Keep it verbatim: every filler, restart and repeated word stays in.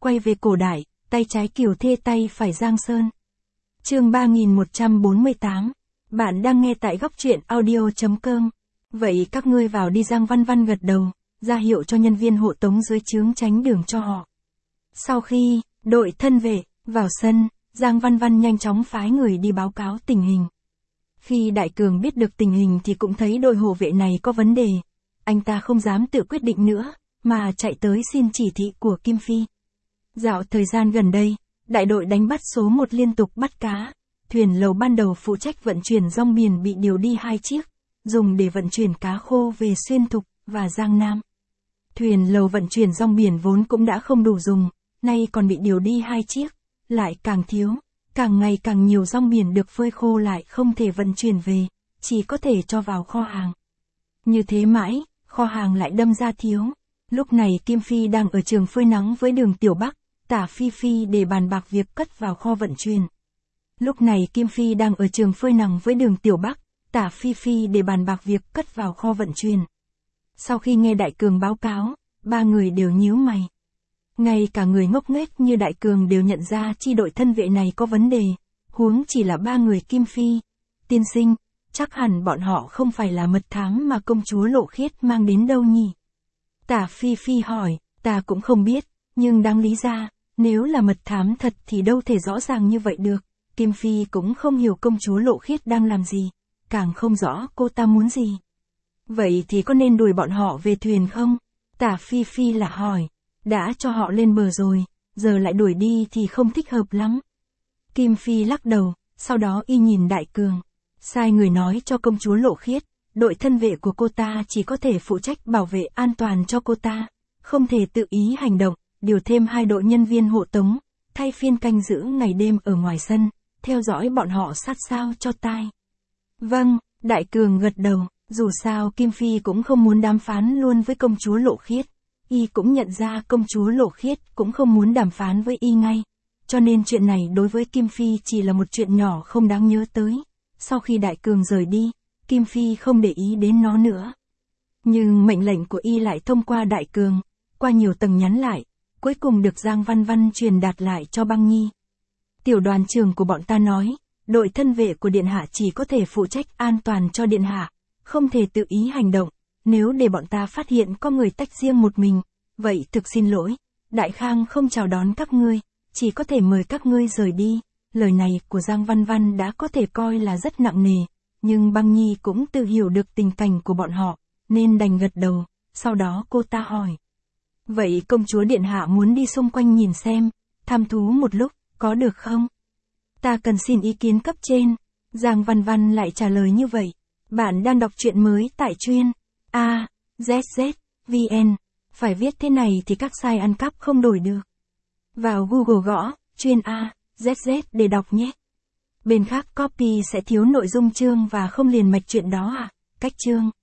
quay về cổ đại, tay trái Kiều Thê tay phải Giang Sơn. Chương ba nghìn một trăm bốn mươi tám. Bạn đang nghe tại góc truyện audio chấm com. Vậy các ngươi vào đi, Giang Văn Văn gật đầu, ra hiệu cho nhân viên hộ tống dưới trướng tránh đường cho họ. Sau khi, đội thân vệ, vào sân, Giang Văn Văn nhanh chóng phái người đi báo cáo tình hình. Khi Đại Cường biết được tình hình thì cũng thấy đội hộ vệ này có vấn đề. Anh ta không dám tự quyết định nữa, mà chạy tới xin chỉ thị của Kim Phi. Dạo thời gian gần đây, đại đội đánh bắt số một liên tục bắt cá. Thuyền lầu ban đầu phụ trách vận chuyển rong biển bị điều đi hai chiếc, dùng để vận chuyển cá khô về Xuyên Thục và Giang Nam. Thuyền lầu vận chuyển rong biển vốn cũng đã không đủ dùng, nay còn bị điều đi hai chiếc, lại càng thiếu, càng ngày càng nhiều rong biển được phơi khô lại không thể vận chuyển về, chỉ có thể cho vào kho hàng. Như thế mãi, kho hàng lại đâm ra thiếu. Lúc này Kim Phi đang ở trường phơi nắng với Đường Tiểu Bắc, Tả Phi Phi để bàn bạc việc cất vào kho vận chuyển. Lúc này Kim Phi đang ở trường phơi nắng với Đường Tiểu Bắc, Tả Phi Phi để bàn bạc việc cất vào kho vận chuyển. Sau khi nghe Đại Cường báo cáo, ba người đều nhíu mày. Ngay cả người ngốc nghếch như Đại Cường đều nhận ra chi đội thân vệ này có vấn đề, huống chỉ là ba người Kim Phi. Tiên sinh, chắc hẳn bọn họ không phải là mật thám mà công chúa Lộ Khiết mang đến đâu nhỉ? Tả Phi Phi hỏi, ta cũng không biết, nhưng đáng lý ra, nếu là mật thám thật thì đâu thể rõ ràng như vậy được. Kim Phi cũng không hiểu công chúa Lộ Khiết đang làm gì, càng không rõ cô ta muốn gì. Vậy thì có nên đuổi bọn họ về thuyền không? Tả Phi Phi là hỏi, đã cho họ lên bờ rồi, giờ lại đuổi đi thì không thích hợp lắm. Kim Phi lắc đầu, sau đó y nhìn Đại Cường, sai người nói cho công chúa Lộ Khiết, đội thân vệ của cô ta chỉ có thể phụ trách bảo vệ an toàn cho cô ta, không thể tự ý hành động, điều thêm hai đội nhân viên hộ tống, thay phiên canh giữ ngày đêm ở ngoài sân, theo dõi bọn họ sát sao cho tai. Vâng, Đại Cường gật đầu, dù sao Kim Phi cũng không muốn đàm phán luôn với công chúa Lộ Khiết, y cũng nhận ra công chúa Lộ Khiết cũng không muốn đàm phán với y ngay, cho nên chuyện này đối với Kim Phi chỉ là một chuyện nhỏ không đáng nhớ tới. Sau khi Đại Cường rời đi, Kim Phi không để ý đến nó nữa. Nhưng mệnh lệnh của y lại thông qua Đại Cường, qua nhiều tầng nhắn lại, cuối cùng được Giang Văn Văn truyền đạt lại cho Băng Nhi. Tiểu đoàn trưởng của bọn ta nói, đội thân vệ của Điện Hạ chỉ có thể phụ trách an toàn cho Điện Hạ, không thể tự ý hành động, nếu để bọn ta phát hiện có người tách riêng một mình, vậy thực xin lỗi, Đại Khang không chào đón các ngươi, chỉ có thể mời các ngươi rời đi. Lời này của Giang Văn Văn đã có thể coi là rất nặng nề, nhưng Băng Nhi cũng tự hiểu được tình cảnh của bọn họ, nên đành gật đầu, sau đó cô ta hỏi. Vậy công chúa Điện Hạ muốn đi xung quanh nhìn xem, tham thú một lúc, có được không? Ta cần xin ý kiến cấp trên. Giang Văn Văn lại trả lời như vậy. Bạn đang đọc truyện mới tại truyện A Z Z vn. Phải viết thế này thì các site ăn cắp không đổi được. Vào Google gõ, truyện A Z Z để đọc nhé. Bên khác copy sẽ thiếu nội dung chương và không liền mạch chuyện đó à? Cách chương.